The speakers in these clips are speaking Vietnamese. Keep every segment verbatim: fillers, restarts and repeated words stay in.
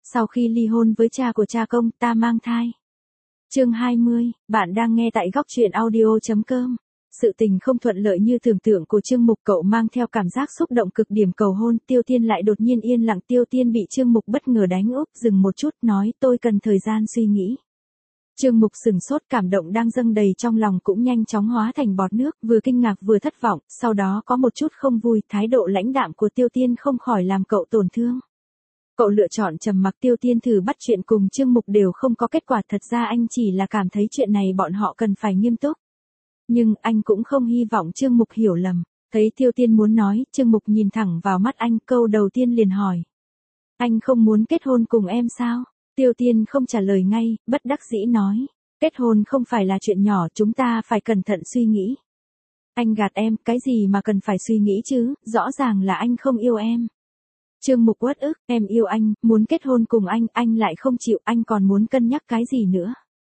sau khi ly hôn với cha của cha công, ta mang thai. Chương hai mươi, bạn đang nghe tại góc truyện audio chấm com. Sự tình không thuận lợi như tưởng tượng của Trương Mục, cậu mang theo cảm giác xúc động cực điểm cầu hôn, Tiêu Tiên lại đột nhiên yên lặng. Tiêu Tiên bị Trương Mục bất ngờ đánh úp, dừng một chút, nói tôi cần thời gian suy nghĩ. Trương Mục sừng sốt, cảm động đang dâng đầy trong lòng cũng nhanh chóng hóa thành bọt nước, vừa kinh ngạc vừa thất vọng, sau đó có một chút không vui, thái độ lãnh đạm của Tiêu Tiên không khỏi làm cậu tổn thương. Cậu lựa chọn trầm mặc. Tiêu Tiên thử bắt chuyện cùng Trương Mục đều không có kết quả, thật ra anh chỉ là cảm thấy chuyện này bọn họ cần phải nghiêm túc. Nhưng anh cũng không hy vọng Trương Mục hiểu lầm. Thấy Tiêu Tiên muốn nói, Trương Mục nhìn thẳng vào mắt anh, câu đầu tiên liền hỏi. Anh không muốn kết hôn cùng em sao? Tiêu Tiên không trả lời ngay, bất đắc dĩ nói. Kết hôn không phải là chuyện nhỏ, chúng ta phải cẩn thận suy nghĩ. Anh gạt em, cái gì mà cần phải suy nghĩ chứ, rõ ràng là anh không yêu em. Trương Mục uất ức, em yêu anh, muốn kết hôn cùng anh, anh lại không chịu, anh còn muốn cân nhắc cái gì nữa?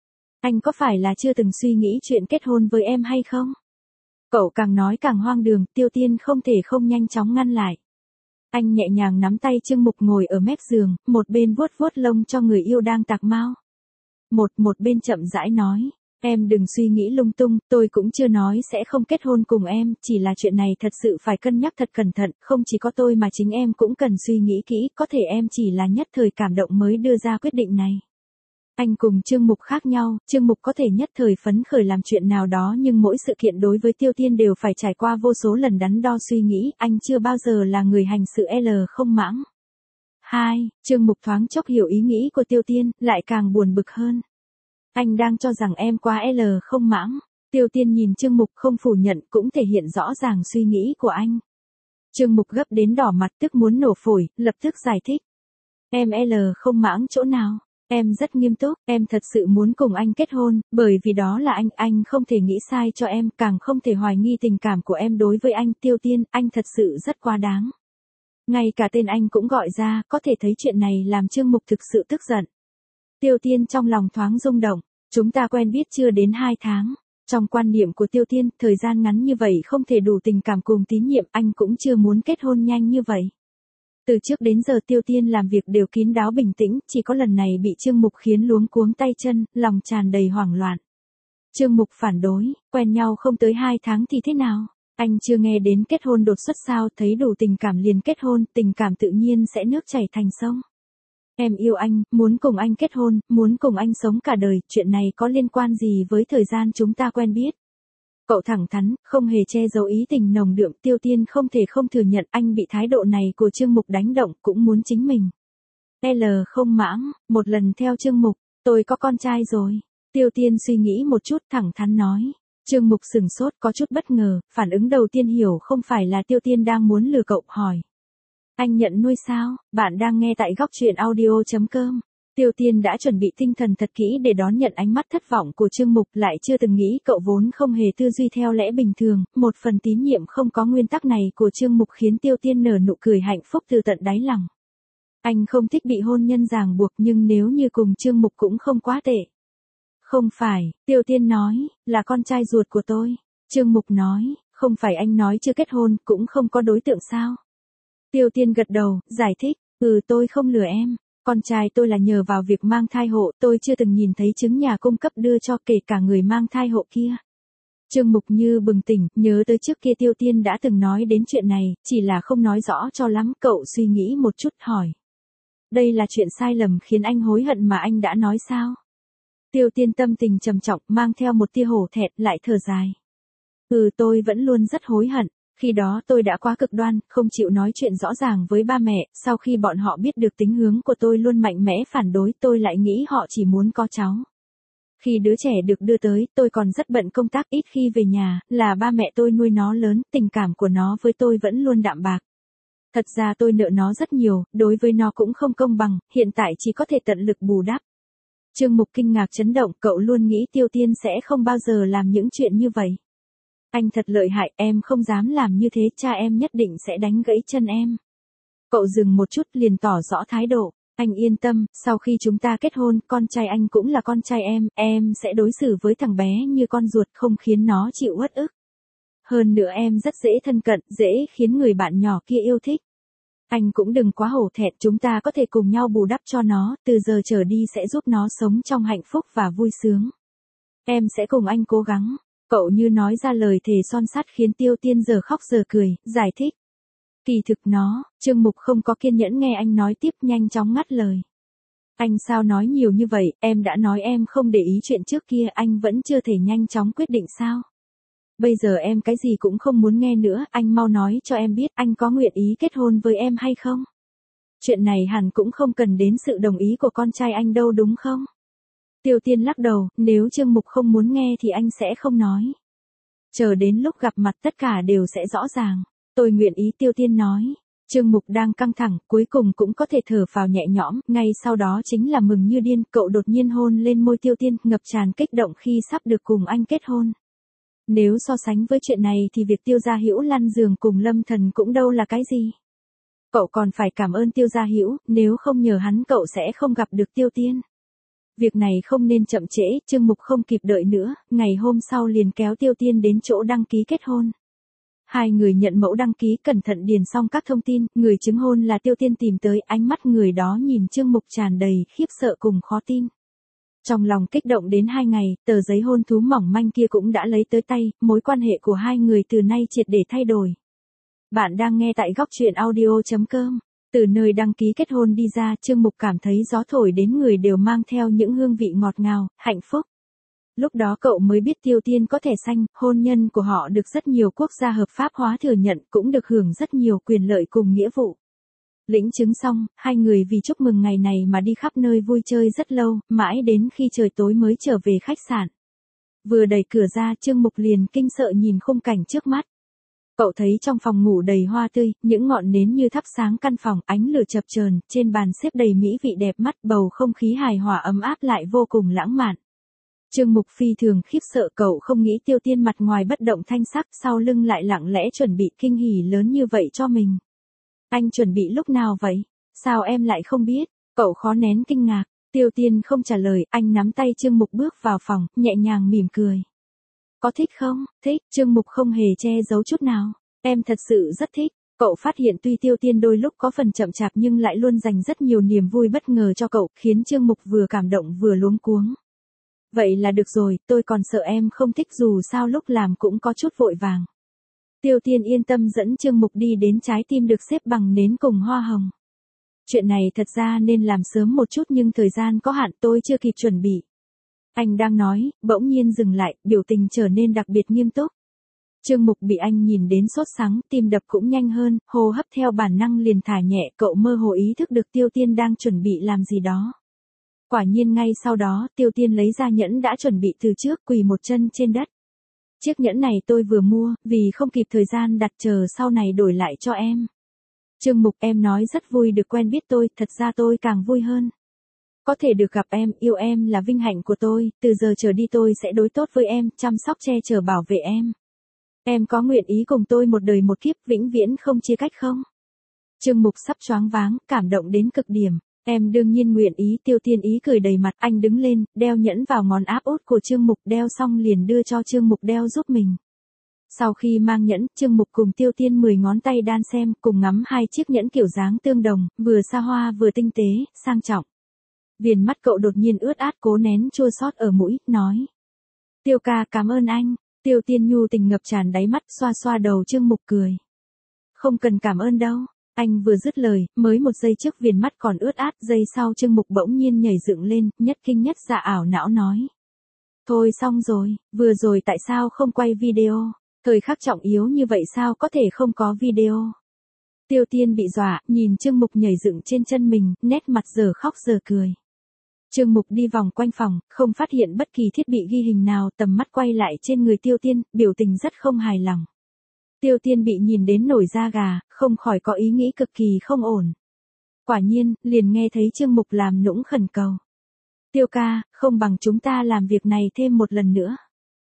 Anh có phải là chưa từng suy nghĩ chuyện kết hôn với em hay không? Cậu càng nói càng hoang đường, Tiêu Tiên không thể không nhanh chóng ngăn lại. Anh nhẹ nhàng nắm tay Trương Mục ngồi ở mép giường, một bên vuốt vuốt lông cho người yêu đang tạc mau. Một, một bên chậm rãi nói, em đừng suy nghĩ lung tung, tôi cũng chưa nói sẽ không kết hôn cùng em, chỉ là chuyện này thật sự phải cân nhắc thật cẩn thận, không chỉ có tôi mà chính em cũng cần suy nghĩ kỹ, có thể em chỉ là nhất thời cảm động mới đưa ra quyết định này. Anh cùng Trương Mục khác nhau, Trương Mục có thể nhất thời phấn khởi làm chuyện nào đó nhưng mỗi sự kiện đối với Tiêu Tiên đều phải trải qua vô số lần đắn đo suy nghĩ, anh chưa bao giờ là người hành sự L không mãng. Hai, Trương Mục thoáng chốc hiểu ý nghĩ của Tiêu Tiên, lại càng buồn bực hơn. Anh đang cho rằng em quá L không mãng. Tiêu Tiên nhìn Trương Mục không phủ nhận cũng thể hiện rõ ràng suy nghĩ của anh. Trương Mục gấp đến đỏ mặt tức muốn nổ phổi, lập tức giải thích. Em L không mãng chỗ nào? Em rất nghiêm túc, em thật sự muốn cùng anh kết hôn, bởi vì đó là anh, anh không thể nghĩ sai cho em, càng không thể hoài nghi tình cảm của em đối với anh. Tiêu Tiên, anh thật sự rất quá đáng. Ngay cả tên anh cũng gọi ra, có thể thấy chuyện này làm Trương Mục thực sự tức giận. Tiêu Tiên trong lòng thoáng rung động, chúng ta quen biết chưa đến hai tháng. Trong quan niệm của Tiêu Tiên, thời gian ngắn như vậy không thể đủ tình cảm cùng tín nhiệm, anh cũng chưa muốn kết hôn nhanh như vậy. Từ trước đến giờ Tiêu Tiên làm việc đều kín đáo bình tĩnh, chỉ có lần này bị Trương Mục khiến luống cuống tay chân, lòng tràn đầy hoảng loạn. Trương Mục phản đối, quen nhau không tới hai tháng thì thế nào? Anh chưa nghe đến kết hôn đột xuất sao, thấy đủ tình cảm liền kết hôn, tình cảm tự nhiên sẽ nước chảy thành sông. Em yêu anh, muốn cùng anh kết hôn, muốn cùng anh sống cả đời, chuyện này có liên quan gì với thời gian chúng ta quen biết? Cậu thẳng thắn, không hề che giấu ý tình nồng đượm. Tiêu Tiên không thể không thừa nhận anh bị thái độ này của Trương Mục đánh động, cũng muốn chính mình. L không mãng, một lần theo Trương Mục, tôi có con trai rồi. Tiêu Tiên suy nghĩ một chút thẳng thắn nói. Trương Mục sừng sốt có chút bất ngờ, phản ứng đầu tiên hiểu không phải là Tiêu Tiên đang muốn lừa cậu, hỏi. Anh nhận nuôi sao? Bạn đang nghe tại góc truyện audio chấm com. Tiêu Tiên đã chuẩn bị tinh thần thật kỹ để đón nhận ánh mắt thất vọng của Trương Mục, lại chưa từng nghĩ cậu vốn không hề tư duy theo lẽ bình thường, một phần tín nhiệm không có nguyên tắc này của Trương Mục khiến Tiêu Tiên nở nụ cười hạnh phúc từ tận đáy lòng. Anh không thích bị hôn nhân ràng buộc nhưng nếu như cùng Trương Mục cũng không quá tệ. Không phải, Tiêu Tiên nói, là con trai ruột của tôi. Trương Mục nói, không phải anh nói chưa kết hôn, cũng không có đối tượng sao? Tiêu Tiên gật đầu, giải thích, ừ tôi không lừa em. Con trai tôi là nhờ vào việc mang thai hộ, tôi chưa từng nhìn thấy chứng nhà cung cấp đưa cho kể cả người mang thai hộ kia. Trương Mục như bừng tỉnh, nhớ tới trước kia Tiêu Tiên đã từng nói đến chuyện này, chỉ là không nói rõ cho lắm, cậu suy nghĩ một chút hỏi. Đây là chuyện sai lầm khiến anh hối hận mà anh đã nói sao? Tiêu Tiên tâm tình trầm trọng, mang theo một tia hổ thẹn, lại thở dài. Ừ tôi vẫn luôn rất hối hận. Khi đó tôi đã quá cực đoan, không chịu nói chuyện rõ ràng với ba mẹ, sau khi bọn họ biết được tính hướng của tôi luôn mạnh mẽ phản đối, tôi lại nghĩ họ chỉ muốn có cháu. Khi đứa trẻ được đưa tới, tôi còn rất bận công tác, ít khi về nhà, là ba mẹ tôi nuôi nó lớn, tình cảm của nó với tôi vẫn luôn đạm bạc. Thật ra tôi nợ nó rất nhiều, đối với nó cũng không công bằng, hiện tại chỉ có thể tận lực bù đắp. Trương Mục kinh ngạc chấn động, cậu luôn nghĩ Tiêu Tiên sẽ không bao giờ làm những chuyện như vậy. Anh thật lợi hại, em không dám làm như thế, cha em nhất định sẽ đánh gãy chân em. Cậu dừng một chút liền tỏ rõ thái độ. Anh yên tâm, sau khi chúng ta kết hôn, con trai anh cũng là con trai em, em sẽ đối xử với thằng bé như con ruột, không khiến nó chịu uất ức. Hơn nữa em rất dễ thân cận, dễ khiến người bạn nhỏ kia yêu thích. Anh cũng đừng quá hổ thẹn, chúng ta có thể cùng nhau bù đắp cho nó, từ giờ trở đi sẽ giúp nó sống trong hạnh phúc và vui sướng. Em sẽ cùng anh cố gắng. Cậu như nói ra lời thề son sắt khiến Tiêu Tiên giờ khóc giờ cười, giải thích. Kỳ thực nó, Trương Mục không có kiên nhẫn nghe anh nói tiếp, nhanh chóng ngắt lời. Anh sao nói nhiều như vậy, em đã nói em không để ý chuyện trước kia, anh vẫn chưa thể nhanh chóng quyết định sao? Bây giờ em cái gì cũng không muốn nghe nữa, anh mau nói cho em biết anh có nguyện ý kết hôn với em hay không? Chuyện này hẳn cũng không cần đến sự đồng ý của con trai anh đâu đúng không? Tiêu Tiên lắc đầu, nếu Trương Mục không muốn nghe thì anh sẽ không nói. Chờ đến lúc gặp mặt tất cả đều sẽ rõ ràng. Tôi nguyện ý, Tiêu Tiên nói. Trương Mục đang căng thẳng, cuối cùng cũng có thể thở phào nhẹ nhõm, ngay sau đó chính là mừng như điên, cậu đột nhiên hôn lên môi Tiêu Tiên, ngập tràn kích động khi sắp được cùng anh kết hôn. Nếu so sánh với chuyện này thì việc Tiêu Gia Hữu lăn giường cùng Lâm Thần cũng đâu là cái gì. Cậu còn phải cảm ơn Tiêu Gia Hữu, nếu không nhờ hắn cậu sẽ không gặp được Tiêu Tiên. Việc này không nên chậm trễ, Trương Mục không kịp đợi nữa, ngày hôm sau liền kéo Tiêu Tiên đến chỗ đăng ký kết hôn. Hai người nhận mẫu đăng ký, cẩn thận điền xong các thông tin, người chứng hôn là Tiêu Tiên tìm tới, ánh mắt người đó nhìn Trương Mục tràn đầy khiếp sợ cùng khó tin. Trong lòng kích động đến hai ngày, tờ giấy hôn thú mỏng manh kia cũng đã lấy tới tay, mối quan hệ của hai người từ nay triệt để thay đổi. Bạn đang nghe tại góc truyện audio chấm com. Từ nơi đăng ký kết hôn đi ra, Trương Mục cảm thấy gió thổi đến người đều mang theo những hương vị ngọt ngào, hạnh phúc. Lúc đó cậu mới biết Tiêu Tiên có thẻ xanh, hôn nhân của họ được rất nhiều quốc gia hợp pháp hóa thừa nhận, cũng được hưởng rất nhiều quyền lợi cùng nghĩa vụ. Lĩnh chứng xong, hai người vì chúc mừng ngày này mà đi khắp nơi vui chơi rất lâu, mãi đến khi trời tối mới trở về khách sạn. Vừa đẩy cửa ra, Trương Mục liền kinh sợ nhìn khung cảnh trước mắt. Cậu thấy trong phòng ngủ đầy hoa tươi, những ngọn nến như thắp sáng căn phòng, ánh lửa chập chờn, trên bàn xếp đầy mỹ vị đẹp mắt, bầu không khí hài hòa ấm áp lại vô cùng lãng mạn. Trương Mục phi thường khiếp sợ, cậu không nghĩ Tiêu Tiên mặt ngoài bất động thanh sắc, sau lưng lại lặng lẽ chuẩn bị kinh hỉ lớn như vậy cho mình. Anh chuẩn bị lúc nào vậy? Sao em lại không biết? Cậu khó nén kinh ngạc. Tiêu Tiên không trả lời, anh nắm tay Trương Mục bước vào phòng, nhẹ nhàng mỉm cười. Có thích không? Thích. Trương Mục không hề che giấu chút nào. Em thật sự rất thích. Cậu phát hiện tuy Tiêu Tiên đôi lúc có phần chậm chạp nhưng lại luôn dành rất nhiều niềm vui bất ngờ cho cậu, khiến Trương Mục vừa cảm động vừa luống cuống. Vậy là được rồi, tôi còn sợ em không thích, dù sao lúc làm cũng có chút vội vàng. Tiêu Tiên yên tâm dẫn Trương Mục đi đến trái tim được xếp bằng nến cùng hoa hồng. Chuyện này thật ra nên làm sớm một chút nhưng thời gian có hạn, tôi chưa kịp chuẩn bị. Anh đang nói, bỗng nhiên dừng lại, biểu tình trở nên đặc biệt nghiêm túc. Trương Mục bị anh nhìn đến sốt sắng, tim đập cũng nhanh hơn, hô hấp theo bản năng liền thả nhẹ, cậu mơ hồ ý thức được Tiêu Tiên đang chuẩn bị làm gì đó. Quả nhiên ngay sau đó, Tiêu Tiên lấy ra nhẫn đã chuẩn bị từ trước, quỳ một chân trên đất. Chiếc nhẫn này tôi vừa mua, vì không kịp thời gian đặt, chờ sau này đổi lại cho em. Trương Mục, em nói rất vui được quen biết tôi, thật ra tôi càng vui hơn. Có thể được gặp em, yêu em là vinh hạnh của tôi, từ giờ trở đi tôi sẽ đối tốt với em, chăm sóc che chở bảo vệ em. Em có nguyện ý cùng tôi một đời một kiếp vĩnh viễn không chia cách không? Trương Mục sắp choáng váng, cảm động đến cực điểm. Em đương nhiên nguyện ý, Tiêu Tiên ý cười đầy mặt, anh đứng lên, đeo nhẫn vào ngón áp út của Trương Mục, đeo xong liền đưa cho Trương Mục đeo giúp mình. Sau khi mang nhẫn, Trương Mục cùng Tiêu Tiên mười ngón tay đan xem, cùng ngắm hai chiếc nhẫn kiểu dáng tương đồng, vừa xa hoa vừa tinh tế, sang trọng. Viền mắt cậu đột nhiên ướt át, cố nén chua xót ở mũi, nói. Tiêu ca, cảm ơn anh. Tiêu Tiên nhu tình ngập tràn đáy mắt, xoa xoa đầu Trương Mục cười. Không cần cảm ơn đâu. Anh vừa dứt lời, mới một giây trước viền mắt còn ướt át, giây sau Trương Mục bỗng nhiên nhảy dựng lên, nhất kinh nhất dạ ảo não nói. Thôi xong rồi, vừa rồi tại sao không quay video? Thời khắc trọng yếu như vậy sao có thể không có video? Tiêu Tiên bị dọa, nhìn Trương Mục nhảy dựng trên chân mình, nét mặt giờ khóc giờ cười. Trương Mục đi vòng quanh phòng, không phát hiện bất kỳ thiết bị ghi hình nào, tầm mắt quay lại trên người Tiêu Tiên, biểu tình rất không hài lòng. Tiêu Tiên bị nhìn đến nổi da gà, không khỏi có ý nghĩ cực kỳ không ổn. Quả nhiên, liền nghe thấy Trương Mục làm nũng khẩn cầu. Tiêu ca, không bằng chúng ta làm việc này thêm một lần nữa.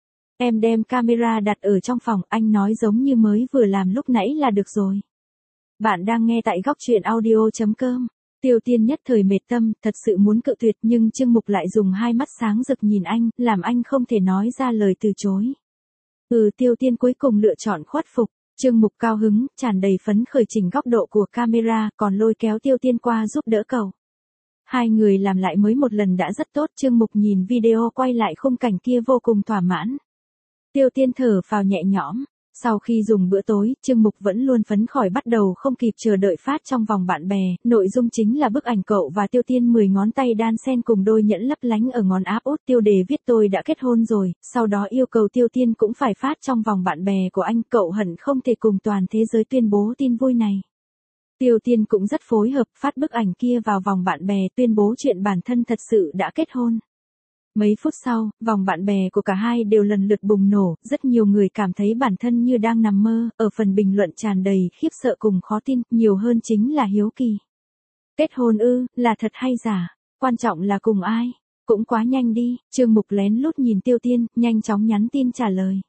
Em đem camera đặt ở trong phòng, anh nói giống như mới vừa làm lúc nãy là được rồi. Bạn đang nghe tại góc truyện audio chấm com. Tiêu Tiên nhất thời mệt tâm, thật sự muốn cự tuyệt nhưng Trương Mục lại dùng hai mắt sáng rực nhìn anh, làm anh không thể nói ra lời từ chối. Ừ, Tiêu Tiên cuối cùng lựa chọn khuất phục. Trương Mục cao hứng, tràn đầy phấn khởi chỉnh góc độ của camera, còn lôi kéo Tiêu Tiên qua giúp đỡ cậu. Hai người làm lại mới một lần đã rất tốt, Trương Mục nhìn video quay lại khung cảnh kia vô cùng thỏa mãn. Tiêu Tiên thở phào nhẹ nhõm. Sau khi dùng bữa tối, Trương Mục vẫn luôn phấn khởi bắt đầu không kịp chờ đợi phát trong vòng bạn bè, nội dung chính là bức ảnh cậu và Tiêu Tiên mười ngón tay đan xen cùng đôi nhẫn lấp lánh ở ngón áp út, tiêu đề viết tôi đã kết hôn rồi, sau đó yêu cầu Tiêu Tiên cũng phải phát trong vòng bạn bè của anh, cậu hận không thể cùng toàn thế giới tuyên bố tin vui này. Tiêu Tiên cũng rất phối hợp, phát bức ảnh kia vào vòng bạn bè tuyên bố chuyện bản thân thật sự đã kết hôn. Mấy phút sau, vòng bạn bè của cả hai đều lần lượt bùng nổ, rất nhiều người cảm thấy bản thân như đang nằm mơ, ở phần bình luận tràn đầy khiếp sợ cùng khó tin, nhiều hơn chính là hiếu kỳ. Kết hôn ư, là thật hay giả? Quan trọng là cùng ai? Cũng quá nhanh đi, Trương Mục lén lút nhìn Tiêu Tiên, nhanh chóng nhắn tin trả lời.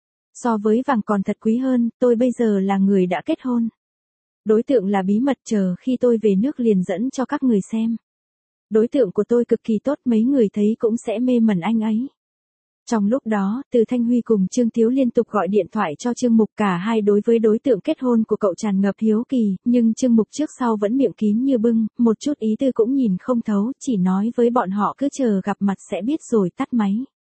So với vàng còn thật quý hơn, tôi bây giờ là người đã kết hôn. Đối tượng là bí mật, chờ khi tôi về nước liền dẫn cho các người xem. Đối tượng của tôi cực kỳ tốt, mấy người thấy cũng sẽ mê mẩn anh ấy. Trong lúc đó, Từ Thanh Huy cùng Trương Thiếu liên tục gọi điện thoại cho Trương Mục, cả hai đối với đối tượng kết hôn của cậu tràn ngập hiếu kỳ, nhưng Trương Mục trước sau vẫn miệng kín như bưng, một chút ý tư cũng nhìn không thấu, chỉ nói với bọn họ cứ chờ gặp mặt sẽ biết rồi tắt máy.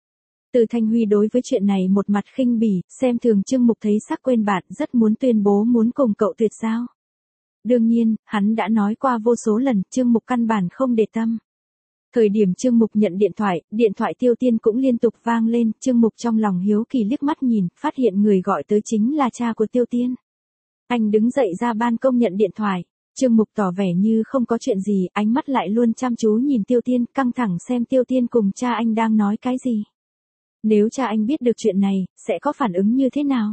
Từ Thanh Huy đối với chuyện này một mặt khinh bỉ, xem thường Trương Mục thấy sắc quên bạn, rất muốn tuyên bố muốn cùng cậu tuyệt giao. Đương nhiên, hắn đã nói qua vô số lần, Trương Mục căn bản không để tâm. Thời điểm Trương Mục nhận điện thoại, điện thoại Tiêu Tiên cũng liên tục vang lên, Trương Mục trong lòng hiếu kỳ liếc mắt nhìn, phát hiện người gọi tới chính là cha của Tiêu Tiên. Anh đứng dậy ra ban công nhận điện thoại, Trương Mục tỏ vẻ như không có chuyện gì, ánh mắt lại luôn chăm chú nhìn Tiêu Tiên, căng thẳng xem Tiêu Tiên cùng cha anh đang nói cái gì. Nếu cha anh biết được chuyện này, sẽ có phản ứng như thế nào?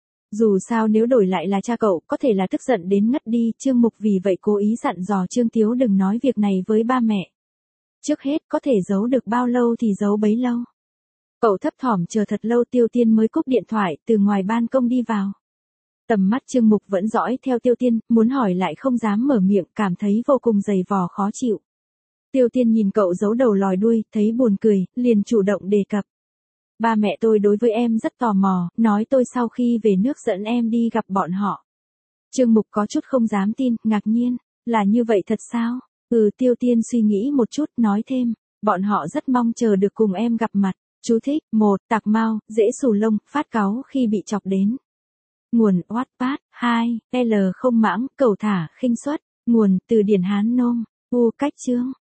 Dù sao nếu đổi lại là cha cậu, có thể là tức giận đến ngất đi, Trương Mục vì vậy cố ý dặn dò Trương Tiếu đừng nói việc này với ba mẹ. Trước hết, có thể giấu được bao lâu thì giấu bấy lâu. Cậu thấp thỏm chờ thật lâu, Tiêu Tiên mới cúp điện thoại, từ ngoài ban công đi vào. Tầm mắt Trương Mục vẫn dõi theo Tiêu Tiên, muốn hỏi lại không dám mở miệng, cảm thấy vô cùng dày vò khó chịu. Tiêu Tiên nhìn cậu giấu đầu lòi đuôi, thấy buồn cười, liền chủ động đề cập. Ba mẹ tôi đối với em rất tò mò, nói tôi sau khi về nước dẫn em đi gặp bọn họ. Trương Mục có chút không dám tin, ngạc nhiên, là như vậy thật sao? Ừ, Tiêu Tiên suy nghĩ một chút, nói thêm, bọn họ rất mong chờ được cùng em gặp mặt. Chú thích, một, tạc mau, dễ xù lông, phát cáu khi bị chọc đến. Nguồn, Wattpad, hai, L không mãng, cầu thả, khinh suất. Nguồn, từ điển Hán Nôm, U cách chương.